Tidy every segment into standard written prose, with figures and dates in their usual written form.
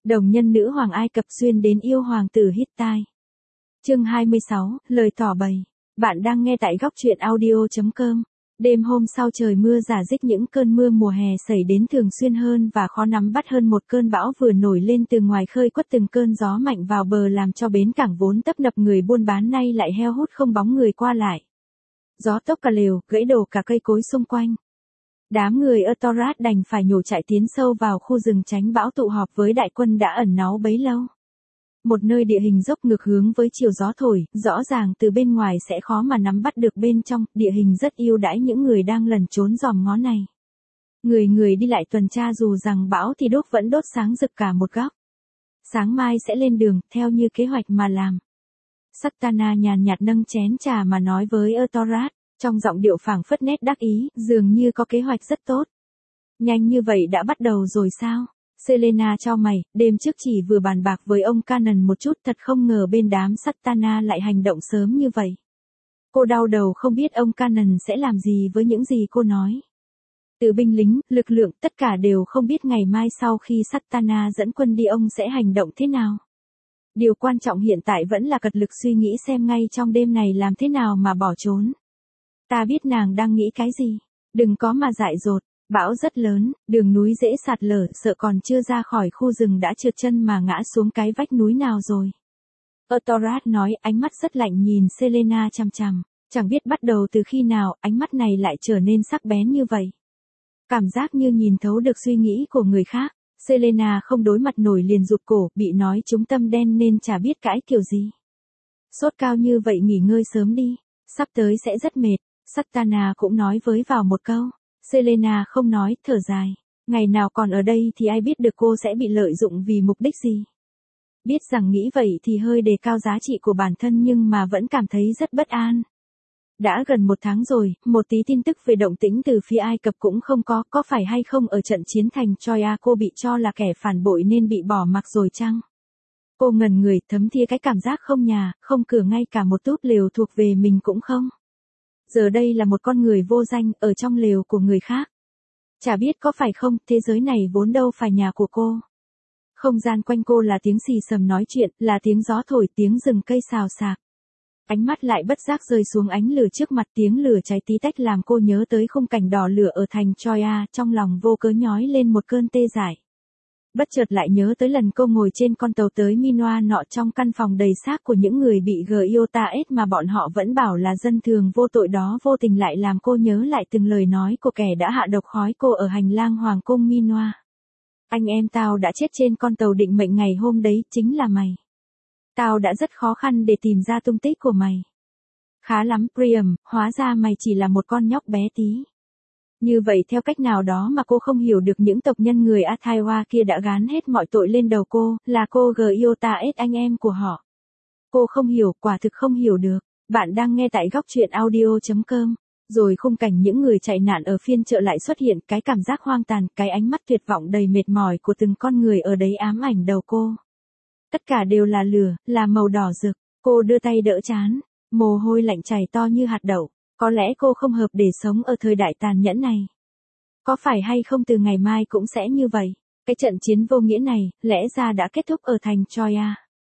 Đồng nhân nữ hoàng Ai Cập xuyên đến yêu hoàng tử Hittite. Chương 26, lời tỏ bày. Bạn đang nghe tại góc truyện audio.com. Đêm hôm sau trời mưa rả rích, những cơn mưa mùa hè xảy đến thường xuyên hơn và khó nắm bắt hơn một cơn bão vừa nổi lên từ ngoài khơi, quất từng cơn gió mạnh vào bờ làm cho bến cảng vốn tấp nập người buôn bán nay lại heo hút không bóng người qua lại. Gió tốc cả lều, gãy đổ cả cây cối xung quanh. Đám người Atorat đành phải nhổ chạy tiến sâu vào khu rừng tránh bão, tụ họp với đại quân đã ẩn náu bấy lâu. Một nơi địa hình dốc ngược hướng với chiều gió thổi, rõ ràng từ bên ngoài sẽ khó mà nắm bắt được bên trong, địa hình rất ưu đãi những người đang lẩn trốn dòm ngó này. Người đi lại tuần tra dù rằng bão thì đốt vẫn đốt sáng rực cả một góc. Sáng mai sẽ lên đường, theo như kế hoạch mà làm. Satana nhàn nhạt nâng chén trà mà nói với Atorat, trong giọng điệu phảng phất nét đắc ý, dường như có kế hoạch rất tốt. Nhanh như vậy đã bắt đầu rồi sao? Selena chau mày, đêm trước chỉ vừa bàn bạc với ông Canaan một chút, thật không ngờ bên đám Satana lại hành động sớm như vậy. Cô đau đầu không biết ông Canaan sẽ làm gì với những gì cô nói. Từ binh lính, lực lượng, tất cả đều không biết ngày mai sau khi Satana dẫn quân đi ông sẽ hành động thế nào. Điều quan trọng hiện tại vẫn là cật lực suy nghĩ xem ngay trong đêm này làm thế nào mà bỏ trốn. Ta biết nàng đang nghĩ cái gì. Đừng có mà dại dột. Bão rất lớn, đường núi dễ sạt lở, sợ còn chưa ra khỏi khu rừng đã trượt chân mà ngã xuống cái vách núi nào rồi. Atorat nói, ánh mắt rất lạnh nhìn Selena chằm chằm. Chẳng biết bắt đầu từ khi nào, ánh mắt này lại trở nên sắc bén như vậy. Cảm giác như nhìn thấu được suy nghĩ của người khác. Selena không đối mặt nổi liền rụt cổ, bị nói trúng tâm đen nên chả biết cãi kiểu gì. Sốt cao như vậy nghỉ ngơi sớm đi, sắp tới sẽ rất mệt. Satana cũng nói với vào một câu. Selena không nói, thở dài. Ngày nào còn ở đây thì ai biết được cô sẽ bị lợi dụng vì mục đích gì. Biết rằng nghĩ vậy thì hơi đề cao giá trị của bản thân nhưng mà vẫn cảm thấy rất bất an. Đã gần một tháng rồi, một tí tin tức về động tĩnh từ phía Ai Cập cũng không có phải hay không ở trận chiến thành Troia cô bị cho là kẻ phản bội nên bị bỏ mặc rồi chăng? Cô ngẩn người, thấm thía cái cảm giác không nhà, không cửa, ngay cả một túp lều thuộc về mình cũng không. Giờ đây là một con người vô danh, ở trong lều của người khác. Chả biết có phải không, thế giới này vốn đâu phải nhà của cô. Không gian quanh cô là tiếng xì xầm nói chuyện, là tiếng gió thổi, tiếng rừng cây xào xạc. Ánh mắt lại bất giác rơi xuống ánh lửa trước mặt, tiếng lửa cháy tí tách làm cô nhớ tới khung cảnh đỏ lửa ở thành Troia, trong lòng vô cớ nhói lên một cơn tê dại. Bất chợt lại nhớ tới lần cô ngồi trên con tàu tới Minoa nọ, trong căn phòng đầy xác của những người bị Giotaes mà bọn họ vẫn bảo là dân thường vô tội đó, vô tình lại làm cô nhớ lại từng lời nói của kẻ đã hạ độc khói cô ở hành lang hoàng cung Minoa. Anh em tao đã chết trên con tàu định mệnh ngày hôm đấy, chính là mày. Tao đã rất khó khăn để tìm ra tung tích của mày. Khá lắm, Priam, hóa ra mày chỉ là một con nhóc bé tí. Như vậy theo cách nào đó mà cô không hiểu được những tộc nhân người Athaiwa kia đã gán hết mọi tội lên đầu cô, là cô Giotaes anh em của họ. Cô không hiểu, quả thực không hiểu được. Bạn đang nghe tại góc truyện audio.com. Rồi khung cảnh những người chạy nạn ở phiên chợ lại xuất hiện, cái cảm giác hoang tàn, cái ánh mắt tuyệt vọng đầy mệt mỏi của từng con người ở đấy ám ảnh đầu cô. Tất cả đều là lửa, là màu đỏ rực. Cô đưa tay đỡ trán, mồ hôi lạnh chảy to như hạt đậu. Có lẽ cô không hợp để sống ở thời đại tàn nhẫn này. Có phải hay không từ ngày mai cũng sẽ như vậy? Cái trận chiến vô nghĩa này, lẽ ra đã kết thúc ở thành Troia.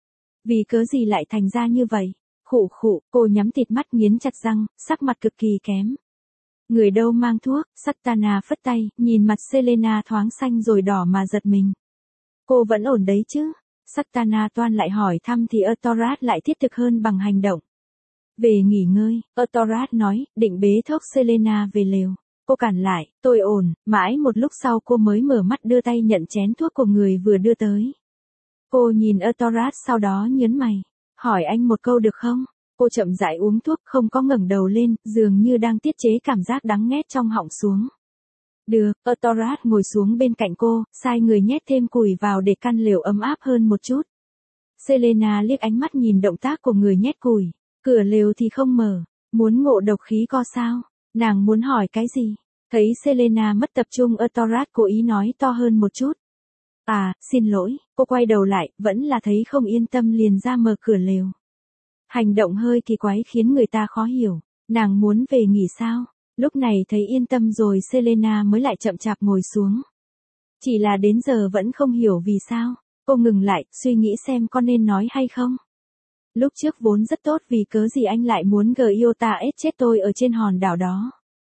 Vì cớ gì lại thành ra như vậy? Khụ khụ, cô nhắm thịt mắt nghiến chặt răng, sắc mặt cực kỳ kém. Người đâu mang thuốc, Satana phất tay, nhìn mặt Selena thoáng xanh rồi đỏ mà giật mình. Cô vẫn ổn đấy chứ? Satana toan lại hỏi thăm thì Atorat lại thiết thực hơn bằng hành động. Về nghỉ ngơi, Atorat nói, định bế thốc Selena về lều. Cô cản lại, tôi ổn, mãi một lúc sau cô mới mở mắt đưa tay nhận chén thuốc của người vừa đưa tới. Cô nhìn Atorat sau đó nhớn mày, hỏi anh một câu được không? Cô chậm rãi uống thuốc, không có ngẩng đầu lên, dường như đang tiết chế cảm giác đắng nghét trong họng xuống. Được, Atorat ngồi xuống bên cạnh cô, sai người nhét thêm củi vào để căn lều ấm áp hơn một chút. Selena liếc ánh mắt nhìn động tác của người nhét củi. Cửa lều thì không mở, muốn ngộ độc khí co sao? Nàng muốn hỏi cái gì? Thấy Selena mất tập trung, Atorat cố ý nói to hơn một chút. À, xin lỗi, cô quay đầu lại, vẫn là thấy không yên tâm liền ra mở cửa lều. Hành động hơi kỳ quái khiến người ta khó hiểu, nàng muốn về nghỉ sao? Lúc này thấy yên tâm rồi Selena mới lại chậm chạp ngồi xuống. Chỉ là đến giờ vẫn không hiểu vì sao. Cô ngừng lại, suy nghĩ xem có nên nói hay không. Lúc trước vốn rất tốt vì cớ gì anh lại muốn Gyota ết chết tôi ở trên hòn đảo đó.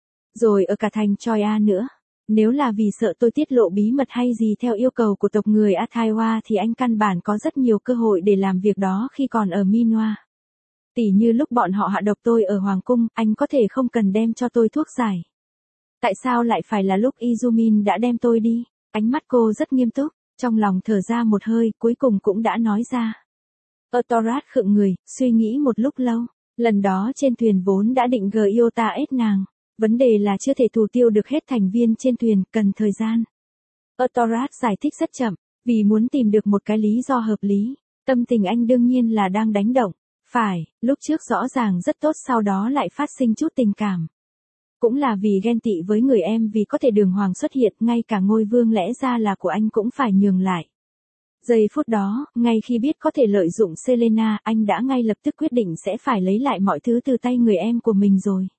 Rồi ở cả thành Troya nữa. Nếu là vì sợ tôi tiết lộ bí mật hay gì theo yêu cầu của tộc người Athaiwa thì anh căn bản có rất nhiều cơ hội để làm việc đó khi còn ở Minoa. Tỉ như lúc bọn họ hạ độc tôi ở Hoàng cung, anh có thể không cần đem cho tôi thuốc giải. Tại sao lại phải là lúc Izumin đã đem tôi đi? Ánh mắt cô rất nghiêm túc, trong lòng thở ra một hơi, cuối cùng cũng đã nói ra. Autorat khựng người, suy nghĩ một lúc lâu. Lần đó trên thuyền vốn đã định Gyota ết nàng. Vấn đề là chưa thể thủ tiêu được hết thành viên trên thuyền, cần thời gian. Autorat giải thích rất chậm, vì muốn tìm được một cái lý do hợp lý. Tâm tình anh đương nhiên là đang đánh động. Phải, lúc trước rõ ràng rất tốt sau đó lại phát sinh chút tình cảm. Cũng là vì ghen tị với người em vì có thể đường hoàng xuất hiện, ngay cả ngôi vương lẽ ra là của anh cũng phải nhường lại. Giây phút đó, ngay khi biết có thể lợi dụng Selena, anh đã ngay lập tức quyết định sẽ phải lấy lại mọi thứ từ tay người em của mình rồi.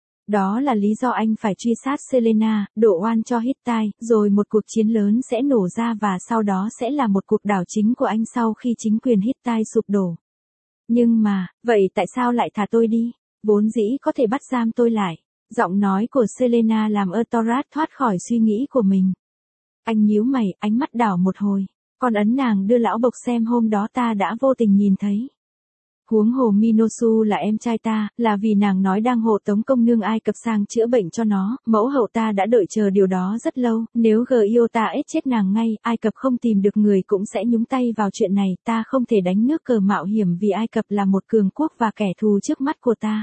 Đó là lý do anh phải truy sát Selena, đổ oan cho Hittite, rồi một cuộc chiến lớn sẽ nổ ra và sau đó sẽ là một cuộc đảo chính của anh sau khi chính quyền Hittite sụp đổ. Nhưng mà, vậy tại sao lại thả tôi đi? Vốn dĩ có thể bắt giam tôi lại. Giọng nói của Selena làm Autorat thoát khỏi suy nghĩ của mình. Anh nhíu mày, ánh mắt đảo một hồi. Con ấn nàng đưa lão bộc xem hôm đó ta đã vô tình nhìn thấy. Huống hồ Minosu là em trai ta, là vì nàng nói đang hộ tống công nương Ai Cập sang chữa bệnh cho nó, mẫu hậu ta đã đợi chờ điều đó rất lâu, nếu Gyota ết chết nàng ngay, Ai Cập không tìm được người cũng sẽ nhúng tay vào chuyện này, ta không thể đánh nước cờ mạo hiểm vì Ai Cập là một cường quốc và kẻ thù trước mắt của ta.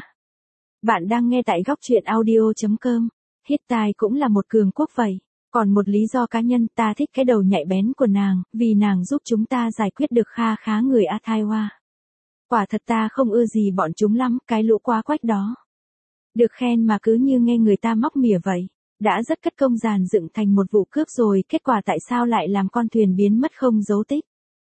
Bạn đang nghe tại góc truyện audio.com, Hittite cũng là một cường quốc vậy. Còn một lý do cá nhân, ta thích cái đầu nhạy bén của nàng, vì nàng giúp chúng ta giải quyết được kha khá người Athaiwa. Quả thật ta không ưa gì bọn chúng lắm, cái lũ quá quách đó. Được khen mà cứ như nghe người ta móc mỉa vậy. Đã rất cất công dàn dựng thành một vụ cướp rồi, kết quả tại sao lại làm con thuyền biến mất không dấu tích.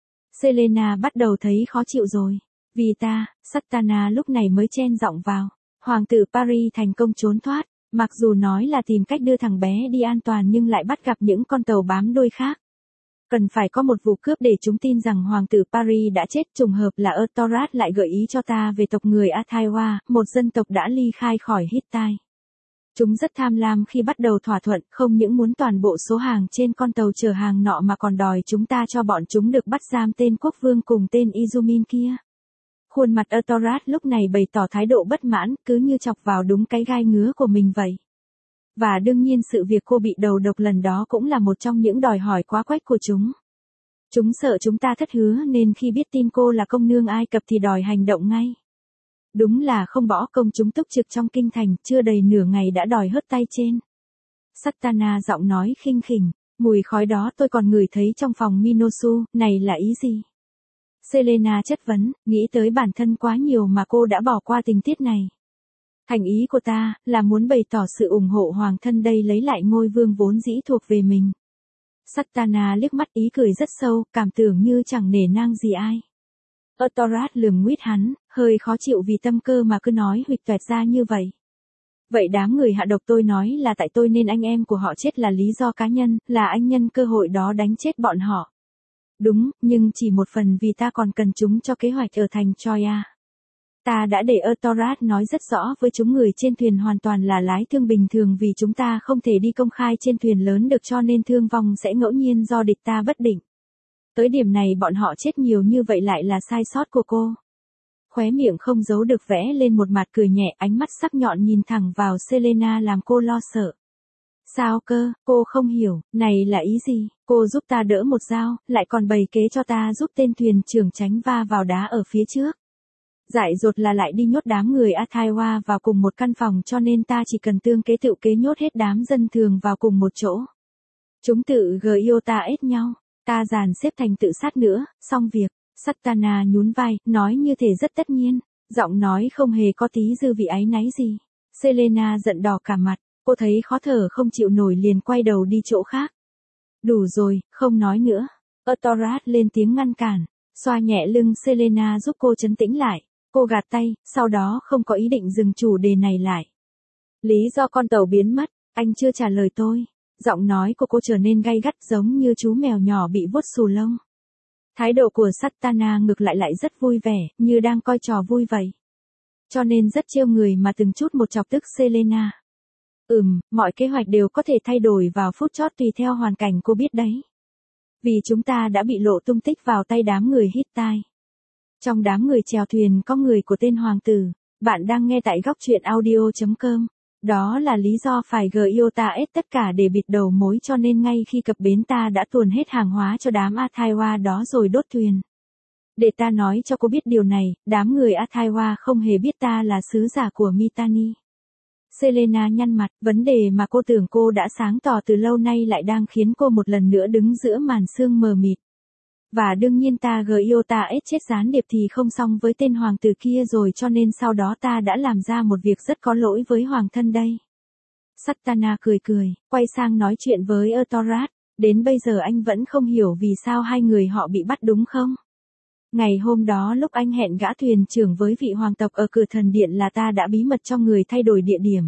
Selena bắt đầu thấy khó chịu rồi. Vì ta, Satana lúc này mới chen giọng vào. Hoàng tử Paris thành công trốn thoát. Mặc dù nói là tìm cách đưa thằng bé đi an toàn nhưng lại bắt gặp những con tàu bám đuôi khác. Cần phải có một vụ cướp để chúng tin rằng hoàng tử Paris đã chết, trùng hợp là Autorat lại gợi ý cho ta về tộc người Athaiwa, một dân tộc đã ly khai khỏi Hittite. Chúng rất tham lam khi bắt đầu thỏa thuận, không những muốn toàn bộ số hàng trên con tàu chở hàng nọ mà còn đòi chúng ta cho bọn chúng được bắt giam tên quốc vương cùng tên Izumin kia. Khuôn mặt Autorat lúc này bày tỏ thái độ bất mãn, cứ như chọc vào đúng cái gai ngứa của mình vậy. Và đương nhiên sự việc cô bị đầu độc lần đó cũng là một trong những đòi hỏi quá quách của chúng. Chúng sợ chúng ta thất hứa nên khi biết tin cô là công nương Ai Cập thì đòi hành động ngay. Đúng là không bỏ công chúng túc trực trong kinh thành, chưa đầy nửa ngày đã đòi hớt tay trên. Satana giọng nói khinh khỉnh, mùi khói đó tôi còn ngửi thấy trong phòng Minosu, này là ý gì? Selena chất vấn, nghĩ tới bản thân quá nhiều mà cô đã bỏ qua tình tiết này. Thành ý của ta, là muốn bày tỏ sự ủng hộ hoàng thân đây lấy lại ngôi vương vốn dĩ thuộc về mình. Satana liếc mắt ý cười rất sâu, cảm tưởng như chẳng nể nang gì ai. Autorat lườm nguyết hắn, hơi khó chịu vì tâm cơ mà cứ nói huỵch toẹt ra như vậy. Vậy đám người hạ độc tôi nói là tại tôi nên anh em của họ chết là lý do cá nhân, là anh nhân cơ hội đó đánh chết bọn họ. Đúng, nhưng chỉ một phần vì ta còn cần chúng cho kế hoạch ở thành Troya. Ta đã để Autorat nói rất rõ với chúng người trên thuyền hoàn toàn là lái thương bình thường vì chúng ta không thể đi công khai trên thuyền lớn được cho nên thương vong sẽ ngẫu nhiên do địch ta bất định. Tới điểm này bọn họ chết nhiều như vậy lại là sai sót của cô. Khóe miệng không giấu được vẽ lên một mặt cười nhẹ, ánh mắt sắc nhọn nhìn thẳng vào Selena làm cô lo sợ. Sao cơ, cô không hiểu, này là ý gì, cô giúp ta đỡ một dao, lại còn bày kế cho ta giúp tên thuyền trưởng tránh va vào đá ở phía trước. Dại dột là lại đi nhốt đám người Athaiwa vào cùng một căn phòng cho nên ta chỉ cần tương kế tựu kế nhốt hết đám dân thường vào cùng một chỗ. Chúng tự Gyota ết nhau, ta dàn xếp thành tự sát nữa, xong việc. Satana nhún vai, nói như thể rất tất nhiên, giọng nói không hề có tí dư vị áy náy gì. Selena giận đỏ cả mặt, cô thấy khó thở không chịu nổi liền quay đầu đi chỗ khác. Đủ rồi, không nói nữa. Autorat lên tiếng ngăn cản, xoa nhẹ lưng Selena giúp cô trấn tĩnh lại. Cô gạt tay, sau đó không có ý định dừng chủ đề này lại. Lý do con tàu biến mất, anh chưa trả lời tôi. Giọng nói của cô trở nên gay gắt giống như chú mèo nhỏ bị vuốt xù lông. Thái độ của Satana ngược lại rất vui vẻ, như đang coi trò vui vậy. Cho nên rất trêu người mà từng chút một chọc tức Selena. Mọi kế hoạch đều có thể thay đổi vào phút chót tùy theo hoàn cảnh, cô biết đấy. Vì chúng ta đã bị lộ tung tích vào tay đám người Hittite. Trong đám người chèo thuyền có người của tên hoàng tử. Bạn đang nghe tại góc truyện audio.com. Đó là lý do phải Giota ép tất cả để bịt đầu mối, cho nên ngay khi cập bến ta đã tuồn hết hàng hóa cho đám Athaiwa đó rồi đốt thuyền. Để ta nói cho cô biết điều này, đám người Athaiwa không hề biết ta là sứ giả của Mitanni. Selena nhăn mặt, vấn đề mà cô tưởng cô đã sáng tỏ từ lâu nay lại đang khiến cô một lần nữa đứng giữa màn sương mờ mịt. Và đương nhiên ta Giota ép chết gián điệp thì không xong với tên hoàng tử kia rồi, cho nên sau đó ta đã làm ra một việc rất có lỗi với hoàng thân đây. Satana cười, quay sang nói chuyện với Ertorat, đến bây giờ anh vẫn không hiểu vì sao hai người họ bị bắt đúng không? Ngày hôm đó lúc anh hẹn gã thuyền trưởng với vị hoàng tộc ở cửa thần điện là ta đã bí mật cho người thay đổi địa điểm.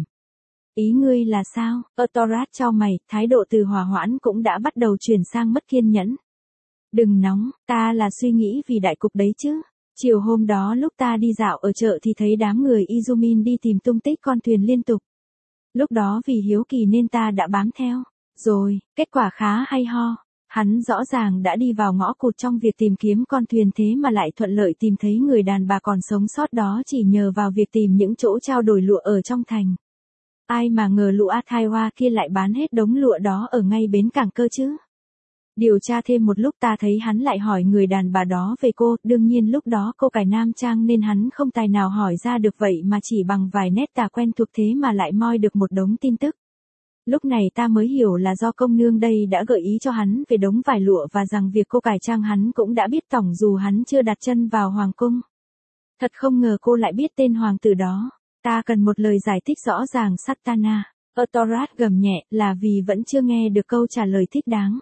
Ý ngươi là sao? Ertorat chau mày, thái độ từ hòa hoãn cũng đã bắt đầu chuyển sang mất kiên nhẫn. Đừng nóng, ta là suy nghĩ vì đại cục đấy chứ. Chiều hôm đó lúc ta đi dạo ở chợ thì thấy đám người Izumin đi tìm tung tích con thuyền liên tục. Lúc đó vì hiếu kỳ nên ta đã bám theo. Rồi, kết quả khá hay ho. Hắn rõ ràng đã đi vào ngõ cụt trong việc tìm kiếm con thuyền, thế mà lại thuận lợi tìm thấy người đàn bà còn sống sót đó chỉ nhờ vào việc tìm những chỗ trao đổi lụa ở trong thành. Ai mà ngờ lũ Athaiwa kia lại bán hết đống lụa đó ở ngay bến cảng cơ chứ. Điều tra thêm một lúc ta thấy hắn lại hỏi người đàn bà đó về cô, đương nhiên lúc đó cô cải nam trang nên hắn không tài nào hỏi ra được, vậy mà chỉ bằng vài nét tả quen thuộc thế mà lại moi được một đống tin tức. Lúc này ta mới hiểu là do công nương đây đã gợi ý cho hắn về đống vải lụa và rằng việc cô cải trang hắn cũng đã biết tổng dù hắn chưa đặt chân vào hoàng cung. Thật không ngờ cô lại biết tên hoàng tử đó. Ta cần một lời giải thích rõ ràng Satana. Ertorat gầm nhẹ, là vì vẫn chưa nghe được câu trả lời thích đáng.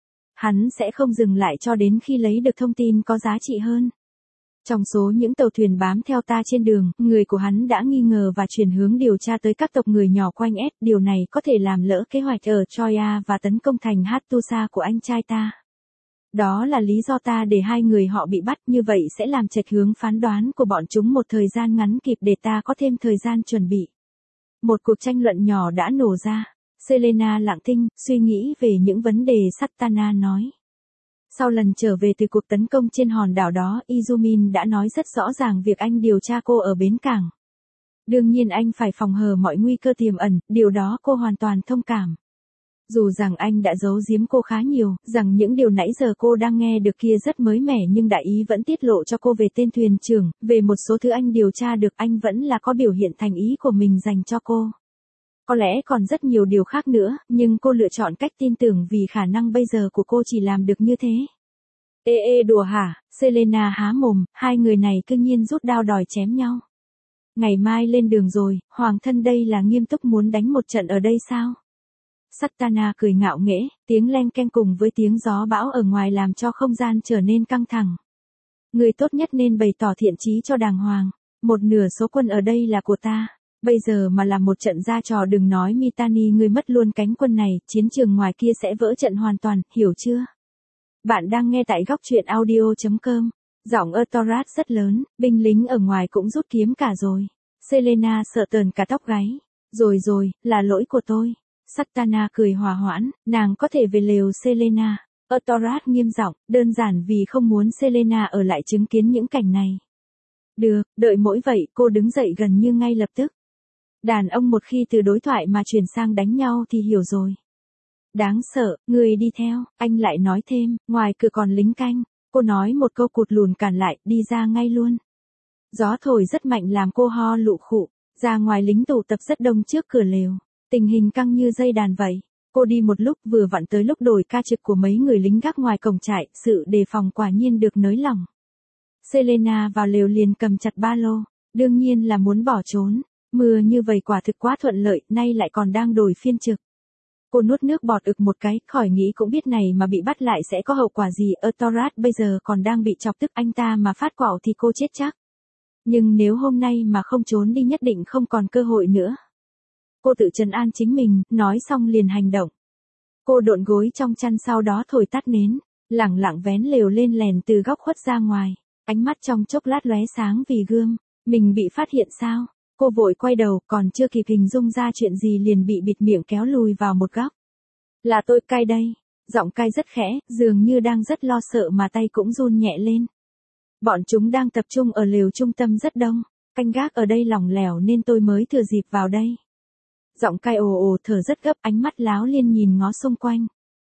Hắn sẽ không dừng lại cho đến khi lấy được thông tin có giá trị hơn. Trong số những tàu thuyền bám theo ta trên đường, người của hắn đã nghi ngờ và chuyển hướng điều tra tới các tộc người nhỏ quanh S. Điều này có thể làm lỡ kế hoạch ở Troya và tấn công thành Hattusa của anh trai ta. Đó là lý do ta để hai người họ bị bắt, như vậy sẽ làm chệch hướng phán đoán của bọn chúng một thời gian ngắn kịp để ta có thêm thời gian chuẩn bị. Một cuộc tranh luận nhỏ đã nổ ra. Selena lặng thinh, suy nghĩ về những vấn đề Satana nói. Sau lần trở về từ cuộc tấn công trên hòn đảo đó, Izumin đã nói rất rõ ràng việc anh điều tra cô ở bến cảng. Đương nhiên anh phải phòng hờ mọi nguy cơ tiềm ẩn, điều đó cô hoàn toàn thông cảm. Dù rằng anh đã giấu giếm cô khá nhiều, rằng những điều nãy giờ cô đang nghe được kia rất mới mẻ, nhưng đại ý vẫn tiết lộ cho cô về tên thuyền trưởng, về một số thứ anh điều tra được, anh vẫn là có biểu hiện thành ý của mình dành cho cô. Có lẽ còn rất nhiều điều khác nữa, nhưng cô lựa chọn cách tin tưởng vì khả năng bây giờ của cô chỉ làm được như thế. Đùa hả? Selena há mồm, hai người này cứ nhiên rút đao đòi chém nhau. Ngày mai lên đường rồi, hoàng thân đây là nghiêm túc muốn đánh một trận ở đây sao? Satana cười ngạo nghễ, tiếng leng keng cùng với tiếng gió bão ở ngoài làm cho không gian trở nên căng thẳng. Người tốt nhất nên bày tỏ thiện chí cho đàng hoàng. Một nửa số quân ở đây là của ta. Bây giờ mà làm một trận ra trò đừng nói Mitanni ngươi mất luôn cánh quân này, chiến trường ngoài kia sẽ vỡ trận hoàn toàn, hiểu chưa? Bạn đang nghe tại góc truyện audio.com. Giọng Ertorat rất lớn, binh lính ở ngoài cũng rút kiếm cả rồi. Selena sợ tờn cả tóc gáy. Rồi, là lỗi của tôi. Satana cười hòa hoãn, nàng có thể về lều Selena. Ertorat nghiêm giọng, đơn giản vì không muốn Selena ở lại chứng kiến những cảnh này. Được, đợi mỗi vậy, cô đứng dậy gần như ngay lập tức. Đàn ông một khi từ đối thoại mà chuyển sang đánh nhau thì hiểu rồi. Đáng sợ, người đi theo, anh lại nói thêm, ngoài cửa còn lính canh. Cô nói một câu cụt lùn cản lại, đi ra ngay luôn. Gió thổi rất mạnh làm cô ho lụ khụ, ra ngoài lính tụ tập rất đông trước cửa lều. Tình hình căng như dây đàn vậy. Cô đi một lúc vừa vặn tới lúc đổi ca trực của mấy người lính gác ngoài cổng trại, sự đề phòng quả nhiên được nới lỏng. Selena vào lều liền cầm chặt ba lô, đương nhiên là muốn bỏ trốn. Mưa như vậy quả thực quá thuận lợi, nay lại còn đang đổi phiên trực. Cô nuốt nước bọt ực một cái, khỏi nghĩ cũng biết này mà bị bắt lại sẽ có hậu quả gì. Ertorat bây giờ còn đang bị chọc tức, anh ta mà phát quạo thì cô chết chắc. Nhưng nếu hôm nay mà không trốn đi nhất định không còn cơ hội nữa. Cô tự trấn an chính mình, nói xong liền hành động. Cô độn gối trong chăn sau đó thổi tắt nến. lẳng lặng vén lều lên lèn từ góc khuất ra ngoài, ánh mắt trong chốc lát lóe sáng vì gương. Mình bị phát hiện sao? Cô vội quay đầu, còn chưa kịp hình dung ra chuyện gì liền bị bịt miệng kéo lùi vào một góc. Là tôi cai đây. Giọng cai rất khẽ, dường như đang rất lo sợ mà tay cũng run nhẹ lên. Bọn chúng đang tập trung ở lều trung tâm rất đông, canh gác ở đây lỏng lẻo nên tôi mới thừa dịp vào đây. Giọng cai ồ ồ thở rất gấp, ánh mắt láo liên nhìn ngó xung quanh.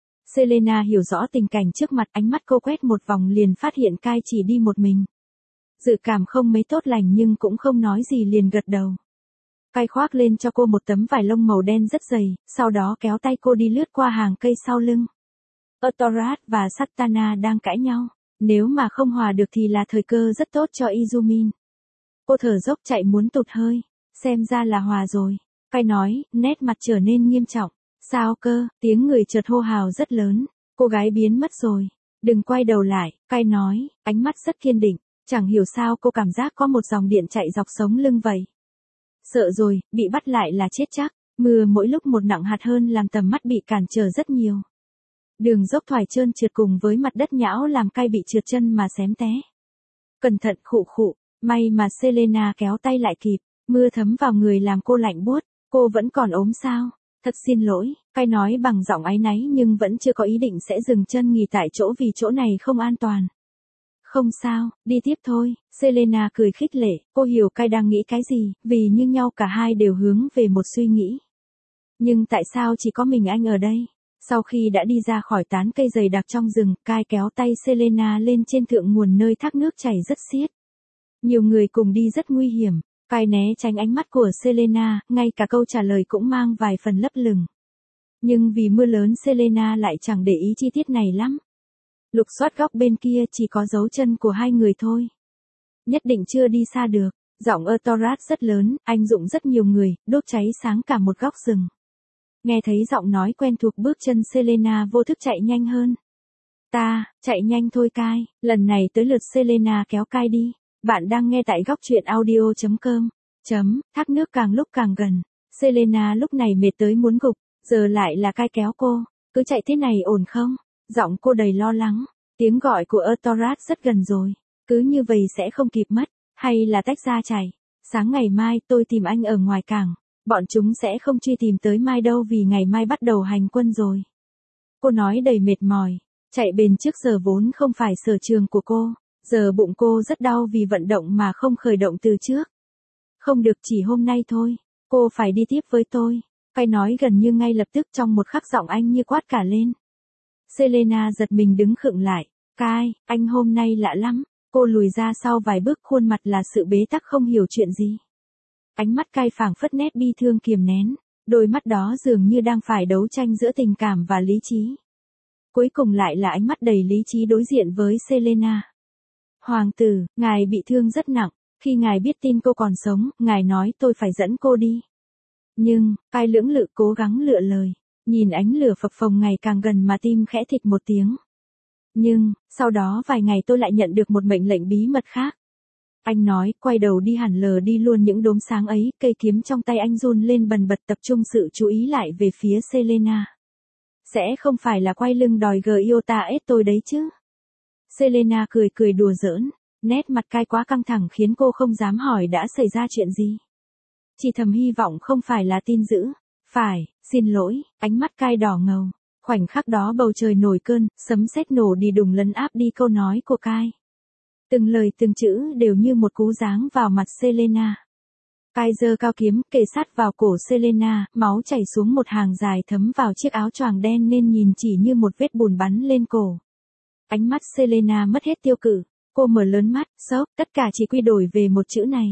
Selena hiểu rõ tình cảnh trước mặt, ánh mắt cô quét một vòng liền phát hiện cai chỉ đi một mình. Dự cảm không mấy tốt lành nhưng cũng không nói gì liền gật đầu. Cai khoác lên cho cô một tấm vải lông màu đen rất dày, sau đó kéo tay cô đi lướt qua hàng cây sau lưng. Autorat và Satana đang cãi nhau, nếu mà không hòa được thì là thời cơ rất tốt cho Izumin. Cô thở dốc chạy muốn tụt hơi, xem ra là hòa rồi. Cai nói, nét mặt trở nên nghiêm trọng. Sao cơ, tiếng người chợt hô hào rất lớn, cô gái biến mất rồi. Đừng quay đầu lại, Cai nói, ánh mắt rất kiên định. Chẳng hiểu sao cô cảm giác có một dòng điện chạy dọc sống lưng vậy. Sợ rồi, bị bắt lại là chết chắc. Mưa mỗi lúc một nặng hạt hơn làm tầm mắt bị cản trở rất nhiều. Đường dốc thoải trơn trượt cùng với mặt đất nhão làm Cai bị trượt chân mà xém té. Cẩn thận khụ khụ, may mà Selena kéo tay lại kịp, mưa thấm vào người làm cô lạnh buốt. Cô vẫn còn ốm sao? Thật xin lỗi, Cai nói bằng giọng áy náy nhưng vẫn chưa có ý định sẽ dừng chân nghỉ tại chỗ vì chỗ này không an toàn. Không sao, đi tiếp thôi. Selena cười khích lệ, cô hiểu Cai đang nghĩ cái gì, vì như nhau cả hai đều hướng về một suy nghĩ. Nhưng tại sao chỉ có mình anh ở đây? Sau khi đã đi ra khỏi tán cây dày đặc trong rừng, Cai kéo tay Selena lên trên thượng nguồn nơi thác nước chảy rất xiết. Nhiều người cùng đi rất nguy hiểm. Cai né tránh ánh mắt của Selena, ngay cả câu trả lời cũng mang vài phần lấp lửng. Nhưng vì mưa lớn Selena lại chẳng để ý chi tiết này lắm. Lục soát góc bên kia chỉ có dấu chân của hai người thôi. Nhất định chưa đi xa được. Giọng Autorat rất lớn, anh dụng rất nhiều người, đốt cháy sáng cả một góc rừng. Nghe thấy giọng nói quen thuộc, bước chân Selena vô thức chạy nhanh hơn. Chạy nhanh thôi Cai. Lần này tới lượt Selena kéo Cai đi. Bạn đang nghe tại góc truyện audio.com. Thác nước càng lúc càng gần. Selena lúc này mệt tới muốn gục, giờ lại là Cai kéo cô. Cứ chạy thế này ổn không? Giọng cô đầy lo lắng. Tiếng gọi của Autorat rất gần rồi. Cứ như vậy sẽ không kịp mất. Hay là tách ra chạy. Sáng ngày mai tôi tìm anh ở ngoài cảng. Bọn chúng sẽ không truy tìm tới mai đâu vì ngày mai bắt đầu hành quân rồi. Cô nói đầy mệt mỏi. Chạy bền trước giờ vốn không phải sở trường của cô. Giờ bụng cô rất đau vì vận động mà không khởi động từ trước. Không được, chỉ hôm nay thôi. Cô phải đi tiếp với tôi. Cai nói gần như ngay lập tức, trong một khắc giọng anh như quát cả lên. Selena giật mình đứng khựng lại. Cai, anh hôm nay lạ lắm. Cô lùi ra sau vài bước, khuôn mặt là sự bế tắc không hiểu chuyện gì. Ánh mắt Cai phảng phất nét bi thương kiềm nén. Đôi mắt đó dường như đang phải đấu tranh giữa tình cảm và lý trí. Cuối cùng lại là ánh mắt đầy lý trí đối diện với Selena. Hoàng tử, ngài bị thương rất nặng. Khi ngài biết tin cô còn sống, ngài nói tôi phải dẫn cô đi. Nhưng, Cai lưỡng lự cố gắng lựa lời. Nhìn ánh lửa phập phồng ngày càng gần mà tim khẽ thịch một tiếng. Nhưng, sau đó vài ngày tôi lại nhận được một mệnh lệnh bí mật khác. Anh nói, quay đầu đi hẳn lờ đi luôn những đốm sáng ấy, cây kiếm trong tay anh run lên bần bật tập trung sự chú ý lại về phía Selena. Sẽ không phải là quay lưng đòi Giota ết tôi đấy chứ? Selena cười cười đùa giỡn, nét mặt Cai quá căng thẳng khiến cô không dám hỏi đã xảy ra chuyện gì. Chỉ thầm hy vọng không phải là tin dữ. Phải, xin lỗi, ánh mắt Cai đỏ ngầu. Khoảnh khắc đó bầu trời nổi cơn, sấm sét nổ đi đùng lấn áp đi câu nói của Cai. Từng lời từng chữ đều như một cú giáng vào mặt Selena. Cai giơ cao kiếm, kề sát vào cổ Selena, máu chảy xuống một hàng dài thấm vào chiếc áo choàng đen nên nhìn chỉ như một vết bùn bắn lên cổ. Ánh mắt Selena mất hết tiêu cự. Cô mở lớn mắt, sốc, tất cả chỉ quy đổi về một chữ này.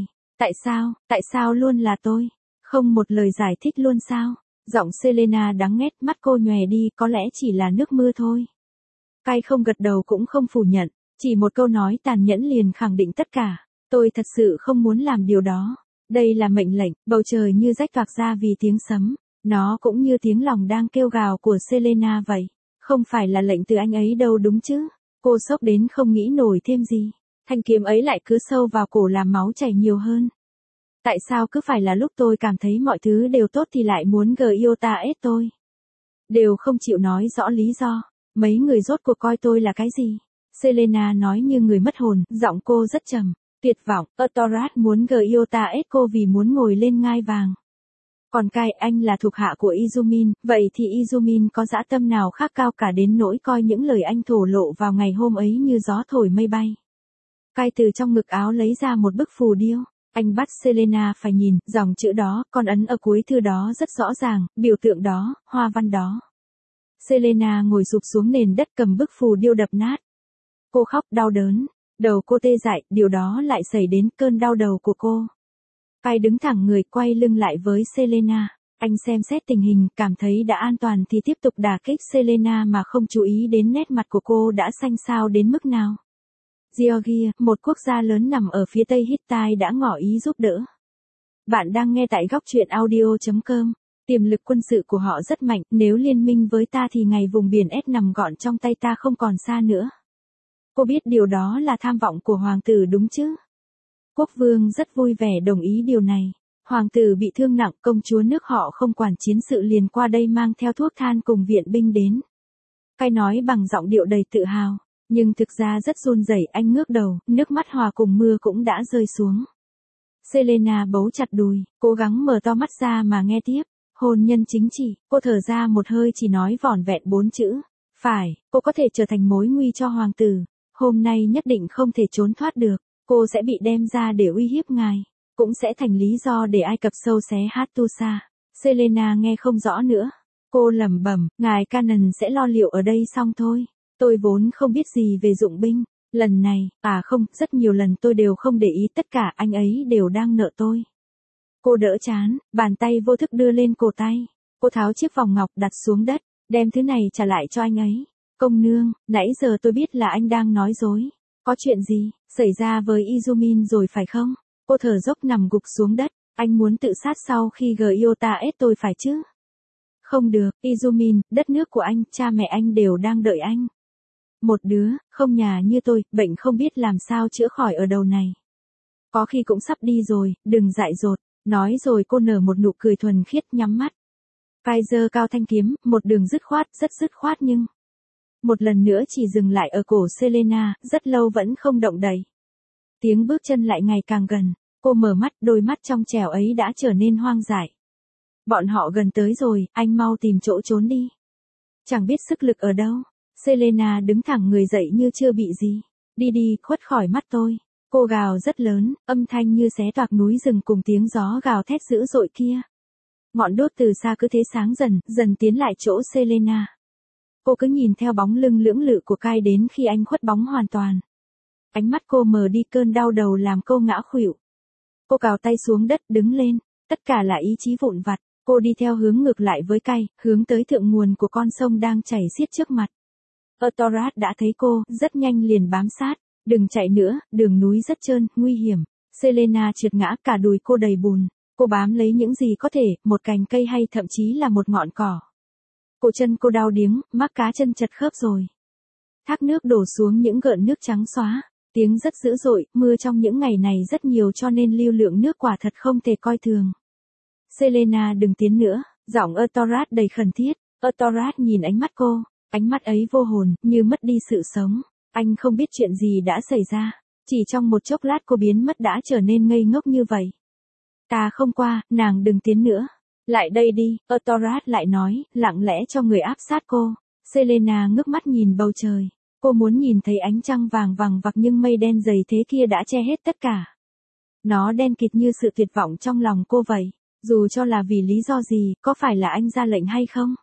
Tại sao luôn là tôi? Không một lời giải thích luôn sao? Giọng Selena đắng nghét, mắt cô nhòe đi, có lẽ chỉ là nước mưa thôi. Cai không gật đầu cũng không phủ nhận, chỉ một câu nói tàn nhẫn liền khẳng định tất cả. Tôi thật sự không muốn làm điều đó. Đây là mệnh lệnh, bầu trời như rách toạc ra vì tiếng sấm. Nó cũng như tiếng lòng đang kêu gào của Selena vậy. Không phải là lệnh từ anh ấy đâu đúng chứ? Cô sốc đến không nghĩ nổi thêm gì. Thanh kiếm ấy lại cứ sâu vào cổ làm máu chảy nhiều hơn. Tại sao cứ phải là lúc tôi cảm thấy mọi thứ đều tốt thì lại muốn Giota ết tôi? Đều không chịu nói rõ lý do. Mấy người rốt cuộc coi tôi là cái gì? Selena nói như người mất hồn, giọng cô rất trầm. Tuyệt vọng, Autorat muốn Gyota Echo vì muốn ngồi lên ngai vàng. Còn Kai, anh là thuộc hạ của Izumin, vậy thì Izumin có dã tâm nào khác cao cả đến nỗi coi những lời anh thổ lộ vào ngày hôm ấy như gió thổi mây bay. Kai từ trong ngực áo lấy ra một bức phù điêu. Anh bắt Selena phải nhìn, dòng chữ đó, con ấn ở cuối thư đó rất rõ ràng, biểu tượng đó, hoa văn đó. Selena ngồi sụp xuống nền đất cầm bức phù điêu đập nát. Cô khóc đau đớn, đầu cô tê dại, điều đó lại xảy đến cơn đau đầu của cô. Kai đứng thẳng người quay lưng lại với Selena. Anh xem xét tình hình, cảm thấy đã an toàn thì tiếp tục đả kích Selena mà không chú ý đến nét mặt của cô đã xanh xao đến mức nào. Georgia, một quốc gia lớn nằm ở phía tây Hittite đã ngỏ ý giúp đỡ. Bạn đang nghe tại góc truyện audio.com. Tiềm lực quân sự của họ rất mạnh, nếu liên minh với ta thì ngày vùng biển S nằm gọn trong tay ta không còn xa nữa. Cô biết điều đó là tham vọng của hoàng tử đúng chứ? Quốc vương rất vui vẻ đồng ý điều này. Hoàng tử bị thương nặng, công chúa nước họ không quản chiến sự liền qua đây mang theo thuốc than cùng viện binh đến. Kai nói bằng giọng điệu đầy tự hào, nhưng thực ra rất run rẩy. Anh ngước đầu, nước mắt hòa cùng mưa cũng đã rơi xuống. Selena bấu chặt đùi, cố gắng mở to mắt ra mà nghe tiếp. Hôn nhân chính trị, cô thở ra một hơi chỉ nói vỏn vẹn 4 chữ. Phải, cô có thể trở thành mối nguy cho hoàng tử. Hôm nay nhất định không thể trốn thoát được. Cô sẽ bị đem ra để uy hiếp ngài. Cũng sẽ thành lý do để Ai Cập sâu xé Hattusa. Selena nghe không rõ nữa. Cô lẩm bẩm, ngài Canaan sẽ lo liệu ở đây xong thôi. Tôi vốn không biết gì về dụng binh. Lần này, không, rất nhiều lần tôi đều không để ý, tất cả anh ấy đều đang nợ tôi. Cô đỡ chán, bàn tay vô thức đưa lên cổ tay. Cô tháo chiếc vòng ngọc đặt xuống đất, đem thứ này trả lại cho anh ấy. Công nương, nãy giờ tôi biết là anh đang nói dối. Có chuyện gì, xảy ra với Izumin rồi phải không? Cô thở dốc nằm gục xuống đất, anh muốn tự sát sau khi Gyota ép tôi phải chứ? Không được, Izumin, đất nước của anh, cha mẹ anh đều đang đợi anh. Một đứa, không nhà như tôi, bệnh không biết làm sao chữa khỏi ở đầu này. Có khi cũng sắp đi rồi, đừng dại dột. Nói rồi cô nở một nụ cười thuần khiết nhắm mắt. Kai giơ cao thanh kiếm, một đường dứt khoát, rất dứt khoát nhưng... Một lần nữa chỉ dừng lại ở cổ Selena, rất lâu vẫn không động đậy. Tiếng bước chân lại ngày càng gần, cô mở mắt, đôi mắt trong trẻo ấy đã trở nên hoang dại. Bọn họ gần tới rồi, anh mau tìm chỗ trốn đi. Chẳng biết sức lực ở đâu. Selena đứng thẳng người dậy như chưa bị gì. Đi đi, khuất khỏi mắt tôi. Cô gào rất lớn, âm thanh như xé toạc núi rừng cùng tiếng gió gào thét dữ dội kia. Ngọn đốt từ xa cứ thế sáng dần, dần tiến lại chỗ Selena. Cô cứ nhìn theo bóng lưng lưỡng lự của Kai đến khi anh khuất bóng hoàn toàn. Ánh mắt cô mờ đi, cơn đau đầu làm cô ngã khuỵu. Cô cào tay xuống đất đứng lên, tất cả là ý chí vụn vặt. Cô đi theo hướng ngược lại với Kai, hướng tới thượng nguồn của con sông đang chảy xiết trước mặt. Autorat đã thấy cô, rất nhanh liền bám sát. Đừng chạy nữa, đường núi rất trơn, nguy hiểm. Selena trượt ngã, cả đùi cô đầy bùn. Cô bám lấy những gì có thể, một cành cây hay thậm chí là một ngọn cỏ. Cổ chân cô đau điếng, mắc cá chân chật khớp rồi. Thác nước đổ xuống những gợn nước trắng xóa. Tiếng rất dữ dội, mưa trong những ngày này rất nhiều cho nên lưu lượng nước quả thật không thể coi thường. Selena đừng tiến nữa, giọng Autorat đầy khẩn thiết. Autorat nhìn ánh mắt cô, ánh mắt ấy vô hồn, như mất đi sự sống. Anh không biết chuyện gì đã xảy ra. Chỉ trong một chốc lát cô biến mất đã trở nên ngây ngốc như vậy. Ta không qua, nàng đừng tiến nữa. Lại đây đi, Autorat lại nói, lặng lẽ cho người áp sát cô. Selena ngước mắt nhìn bầu trời. Cô muốn nhìn thấy ánh trăng vàng vằng vặc nhưng mây đen dày thế kia đã che hết tất cả. Nó đen kịt như sự tuyệt vọng trong lòng cô vậy. Dù cho là vì lý do gì, có phải là anh ra lệnh hay không?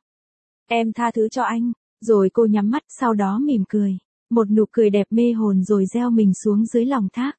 Em tha thứ cho anh. Rồi cô nhắm mắt, sau đó mỉm cười. Một nụ cười đẹp mê hồn rồi gieo mình xuống dưới lòng thác.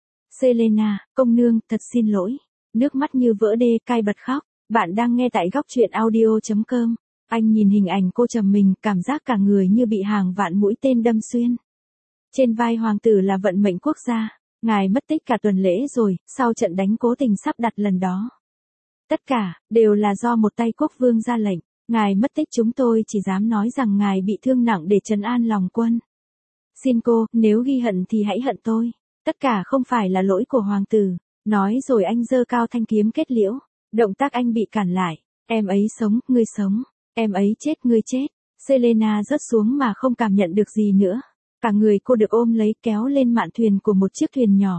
Selena, công nương, thật xin lỗi. Nước mắt như vỡ đê, Kai bật khóc. Bạn đang nghe tại góc truyện audio.com. Anh nhìn hình ảnh cô trầm mình, cảm giác cả người như bị hàng vạn mũi tên đâm xuyên. Trên vai hoàng tử là vận mệnh quốc gia. Ngài mất tích cả tuần lễ rồi, sau trận đánh cố tình sắp đặt lần đó. Tất cả, đều là do một tay quốc vương ra lệnh. Ngài mất tích, chúng tôi chỉ dám nói rằng ngài bị thương nặng để trấn an lòng quân. Xin cô, nếu ghi hận thì hãy hận tôi. Tất cả không phải là lỗi của hoàng tử. Nói rồi anh giơ cao thanh kiếm kết liễu. Động tác anh bị cản lại. Em ấy sống, ngươi sống. Em ấy chết, ngươi chết. Selena rớt xuống mà không cảm nhận được gì nữa. Cả người cô được ôm lấy kéo lên mạn thuyền của một chiếc thuyền nhỏ.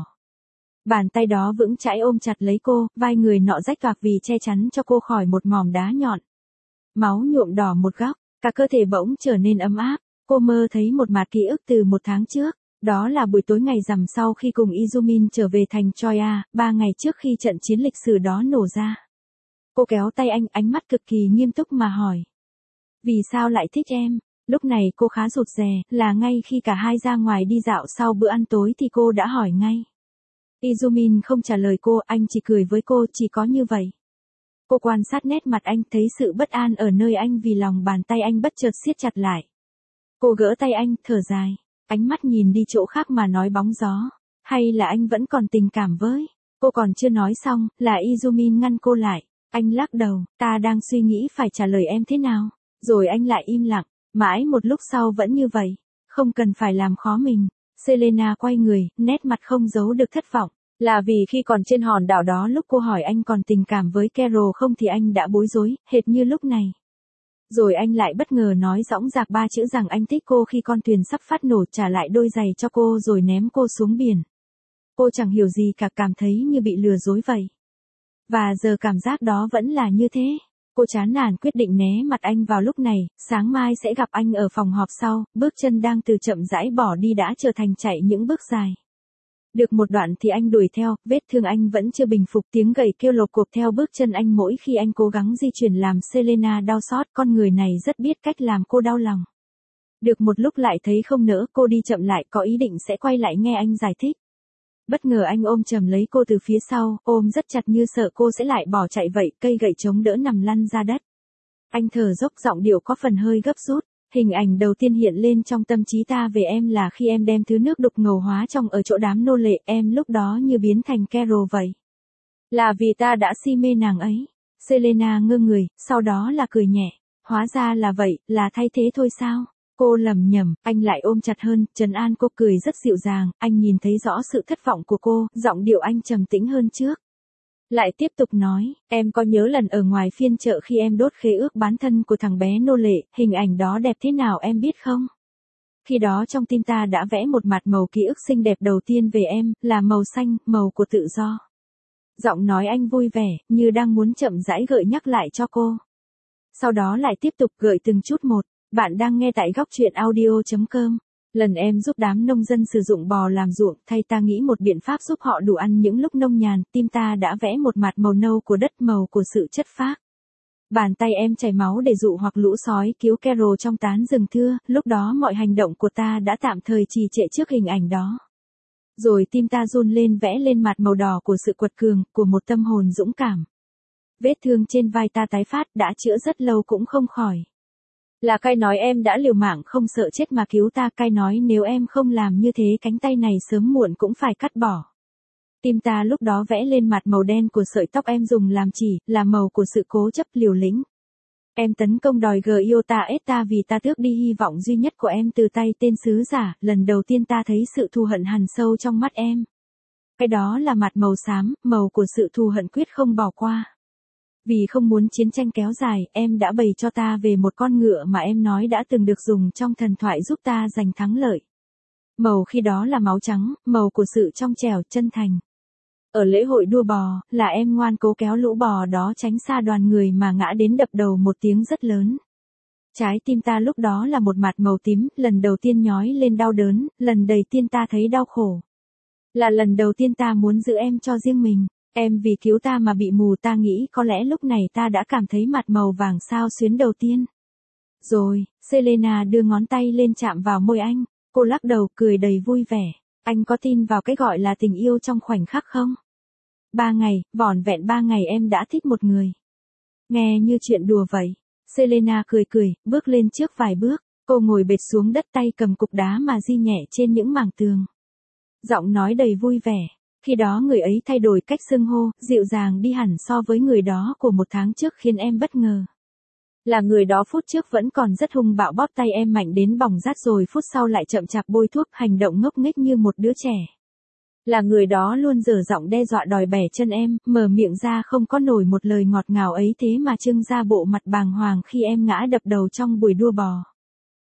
Bàn tay đó vững chãi ôm chặt lấy cô, vai người nọ rách toạc vì che chắn cho cô khỏi một mỏm đá nhọn. Máu nhuộm đỏ một góc, cả cơ thể bỗng trở nên ấm áp. Cô mơ thấy một mạt ký ức từ một tháng trước. Đó là buổi tối ngày rằm sau khi cùng Izumin trở về thành Troia, 3 ngày trước khi trận chiến lịch sử đó nổ ra. Cô kéo tay anh, ánh mắt cực kỳ nghiêm túc mà hỏi. Vì sao lại thích em? Lúc này cô khá rụt rè, là ngay khi cả hai ra ngoài đi dạo sau bữa ăn tối thì cô đã hỏi ngay. Izumin không trả lời cô, anh chỉ cười với cô, chỉ có như vậy. Cô quan sát nét mặt anh, thấy sự bất an ở nơi anh vì lòng bàn tay anh bất chợt siết chặt lại. Cô gỡ tay anh, thở dài, ánh mắt nhìn đi chỗ khác mà nói bóng gió. Hay là anh vẫn còn tình cảm với? Cô còn chưa nói xong, là Izumin ngăn cô lại. Anh lắc đầu, ta đang suy nghĩ phải trả lời em thế nào. Rồi anh lại im lặng, mãi một lúc sau vẫn như vậy. Không cần phải làm khó mình. Selena quay người, nét mặt không giấu được thất vọng. Là vì khi còn trên hòn đảo đó lúc cô hỏi anh còn tình cảm với Carol không thì anh đã bối rối, hệt như lúc này. Rồi anh lại bất ngờ nói dõng dạc 3 chữ rằng anh thích cô khi con thuyền sắp phát nổ, trả lại đôi giày cho cô rồi ném cô xuống biển. Cô chẳng hiểu gì cả, cảm thấy như bị lừa dối vậy. Và giờ cảm giác đó vẫn là như thế. Cô chán nản quyết định né mặt anh vào lúc này, sáng mai sẽ gặp anh ở phòng họp sau, bước chân đang từ chậm rãi bỏ đi đã trở thành chạy những bước dài. Được một đoạn thì anh đuổi theo, vết thương anh vẫn chưa bình phục, tiếng gậy kêu lộp cộp theo bước chân anh mỗi khi anh cố gắng di chuyển làm Selena đau xót, con người này rất biết cách làm cô đau lòng. Được một lúc lại thấy không nỡ, cô đi chậm lại, có ý định sẽ quay lại nghe anh giải thích. Bất ngờ anh ôm chầm lấy cô từ phía sau, ôm rất chặt như sợ cô sẽ lại bỏ chạy vậy, cây gậy chống đỡ nằm lăn ra đất. Anh thở dốc, giọng điệu có phần hơi gấp rút. Hình ảnh đầu tiên hiện lên trong tâm trí ta về em là khi em đem thứ nước đục ngầu hóa trong ở chỗ đám nô lệ, em lúc đó như biến thành Carol vậy. Là vì ta đã si mê nàng ấy. Selena ngơ người, sau đó là cười nhẹ. Hóa ra là vậy, là thay thế thôi sao? Cô lẩm nhẩm, anh lại ôm chặt hơn, trấn an cô, cười rất dịu dàng, anh nhìn thấy rõ sự thất vọng của cô, giọng điệu anh trầm tĩnh hơn trước. Lại tiếp tục nói, em có nhớ lần ở ngoài phiên chợ khi em đốt khế ước bán thân của thằng bé nô lệ, hình ảnh đó đẹp thế nào em biết không? Khi đó trong tim ta đã vẽ một mặt màu ký ức xinh đẹp đầu tiên về em, là màu xanh, màu của tự do. Giọng nói anh vui vẻ, như đang muốn chậm rãi gợi nhắc lại cho cô. Sau đó lại tiếp tục gợi từng chút một. Bạn đang nghe tại góc truyện audio.com. Lần em giúp đám nông dân sử dụng bò làm ruộng, thay ta nghĩ một biện pháp giúp họ đủ ăn những lúc nông nhàn, tim ta đã vẽ một mặt màu nâu của đất, màu của sự chất phác. Bàn tay em chảy máu để dụ hoặc lũ sói cứu Carol trong tán rừng thưa, lúc đó mọi hành động của ta đã tạm thời trì trệ trước hình ảnh đó. Rồi tim ta run lên, vẽ lên mặt màu đỏ của sự quật cường, của một tâm hồn dũng cảm. Vết thương trên vai ta tái phát, đã chữa rất lâu cũng không khỏi. Là Cai nói em đã liều mạng không sợ chết mà cứu ta, Cai nói nếu em không làm như thế cánh tay này sớm muộn cũng phải cắt bỏ. Tim ta lúc đó vẽ lên mặt màu đen của sợi tóc em dùng làm chỉ, là màu của sự cố chấp liều lĩnh. Em tấn công đòi Giota Esta vì ta tước đi hy vọng duy nhất của em từ tay tên sứ giả, lần đầu tiên ta thấy sự thù hận hằn sâu trong mắt em. Cái đó là mặt màu xám, màu của sự thù hận quyết không bỏ qua. Vì không muốn chiến tranh kéo dài, em đã bày cho ta về một con ngựa mà em nói đã từng được dùng trong thần thoại giúp ta giành thắng lợi. Màu khi đó là máu trắng, màu của sự trong trẻo, chân thành. Ở lễ hội đua bò, là em ngoan cố kéo lũ bò đó tránh xa đoàn người mà ngã đến đập đầu một tiếng rất lớn. Trái tim ta lúc đó là một mặt màu tím, lần đầu tiên nhói lên đau đớn, lần đầu tiên ta thấy đau khổ. Là lần đầu tiên ta muốn giữ em cho riêng mình. Em vì cứu ta mà bị mù, ta nghĩ có lẽ lúc này ta đã cảm thấy mặt màu vàng sao xuyến đầu tiên. Rồi, Selena đưa ngón tay lên chạm vào môi anh, cô lắc đầu cười đầy vui vẻ. Anh có tin vào cái gọi là tình yêu trong khoảnh khắc không? 3 ngày, vỏn vẹn 3 ngày em đã thích một người. Nghe như chuyện đùa vậy. Selena cười cười, bước lên trước vài bước, cô ngồi bệt xuống đất, tay cầm cục đá mà di nhẹ trên những mảng tường. Giọng nói đầy vui vẻ. Khi đó người ấy thay đổi cách xưng hô, dịu dàng đi hẳn so với người đó của một tháng trước, khiến em bất ngờ. Là người đó phút trước vẫn còn rất hung bạo bóp tay em mạnh đến bỏng rát rồi phút sau lại chậm chạp bôi thuốc, hành động ngốc nghếch như một đứa trẻ. Là người đó luôn dở giọng đe dọa đòi bẻ chân em, mở miệng ra không có nổi một lời ngọt ngào ấy thế mà trưng ra bộ mặt bàng hoàng khi em ngã đập đầu trong buổi đua bò.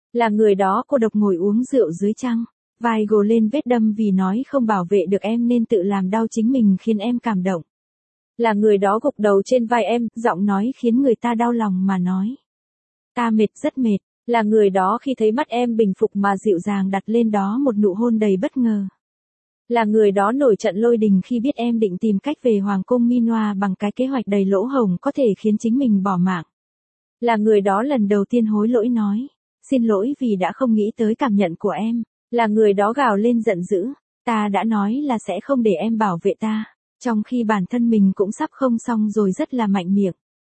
Là người đó cô độc ngồi uống rượu dưới trăng, vai gồ lên vết đâm vì nói không bảo vệ được em nên tự làm đau chính mình khiến em cảm động. Là người đó gục đầu trên vai em, giọng nói khiến người ta đau lòng mà nói. Ta mệt, rất mệt. Là người đó khi thấy mắt em bình phục mà dịu dàng đặt lên đó một nụ hôn đầy bất ngờ. Là người đó nổi trận lôi đình khi biết em định tìm cách về Hoàng cung Minoa bằng cái kế hoạch đầy lỗ hổng có thể khiến chính mình bỏ mạng. Là người đó lần đầu tiên hối lỗi nói, xin lỗi vì đã không nghĩ tới cảm nhận của em. Là người đó gào lên giận dữ, ta đã nói là sẽ không để em bảo vệ ta, trong khi bản thân mình cũng sắp không xong rồi rất là mạnh miệng.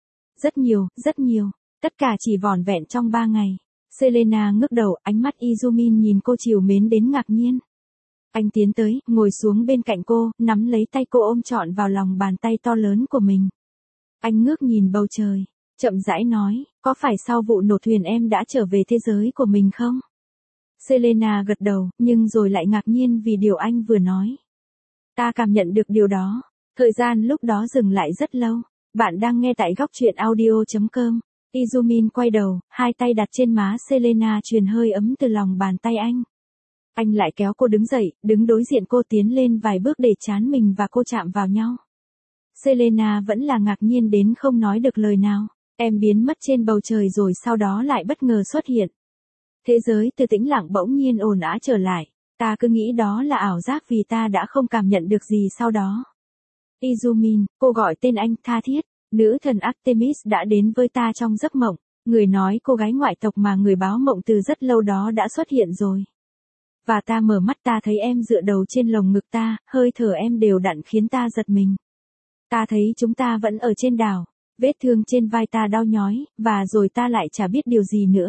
Rất nhiều, tất cả chỉ vỏn vẹn trong 3 ngày. Selena ngước đầu, ánh mắt Izumin nhìn cô trìu mến đến ngạc nhiên. Anh tiến tới, ngồi xuống bên cạnh cô, nắm lấy tay cô ôm trọn vào lòng bàn tay to lớn của mình. Anh ngước nhìn bầu trời, chậm rãi nói, có phải sau vụ nổ thuyền em đã trở về thế giới của mình không? Selena gật đầu, nhưng rồi lại ngạc nhiên vì điều anh vừa nói. Ta cảm nhận được điều đó. Thời gian lúc đó dừng lại rất lâu. Bạn đang nghe tại góc truyện audio.com. Izumin quay đầu, hai tay đặt trên má Selena truyền hơi ấm từ lòng bàn tay anh. Anh lại kéo cô đứng dậy, đứng đối diện cô tiến lên vài bước để trán mình và cô chạm vào nhau. Selena vẫn là ngạc nhiên đến không nói được lời nào. Em biến mất trên bầu trời rồi sau đó lại bất ngờ xuất hiện. Thế giới từ tĩnh lặng bỗng nhiên ồn ào trở lại. Ta cứ nghĩ đó là ảo giác vì ta đã không cảm nhận được gì sau đó. Izumin, cô gọi tên anh tha thiết. Nữ thần Artemis đã đến với ta trong giấc mộng. Người nói cô gái ngoại tộc mà người báo mộng từ rất lâu đó đã xuất hiện rồi. Và ta mở mắt ta thấy em dựa đầu trên lồng ngực ta, hơi thở em đều đặn khiến ta giật mình. Ta thấy chúng ta vẫn ở trên đảo. Vết thương trên vai ta đau nhói, và rồi ta lại chả biết điều gì nữa.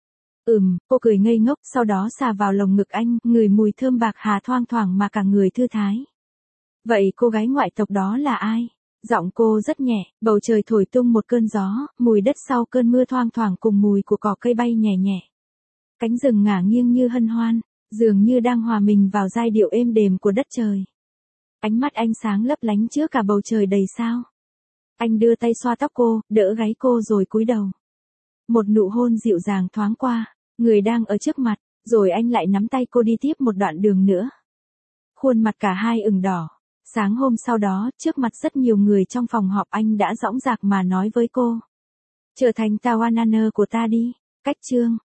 Cô cười ngây ngốc, sau đó xà vào lồng ngực anh, ngửi mùi thơm bạc hà thoang thoảng mà cả người thư thái. Vậy cô gái ngoại tộc đó là ai? Giọng cô rất nhẹ, bầu trời thổi tung một cơn gió, mùi đất sau cơn mưa thoang thoảng cùng mùi của cỏ cây bay nhẹ nhẹ. Cánh rừng ngả nghiêng như hân hoan, dường như đang hòa mình vào giai điệu êm đềm của đất trời. Ánh mắt anh sáng lấp lánh trước cả bầu trời đầy sao. Anh đưa tay xoa tóc cô, đỡ gáy cô rồi cúi đầu. Một nụ hôn dịu dàng thoáng qua, người đang ở trước mặt, rồi anh lại nắm tay cô đi tiếp một đoạn đường nữa. Khuôn mặt cả hai ửng đỏ. Sáng hôm sau đó, trước mặt rất nhiều người trong phòng họp anh đã dõng dạc mà nói với cô. Trở thành Tawanana của ta đi. Cách chương.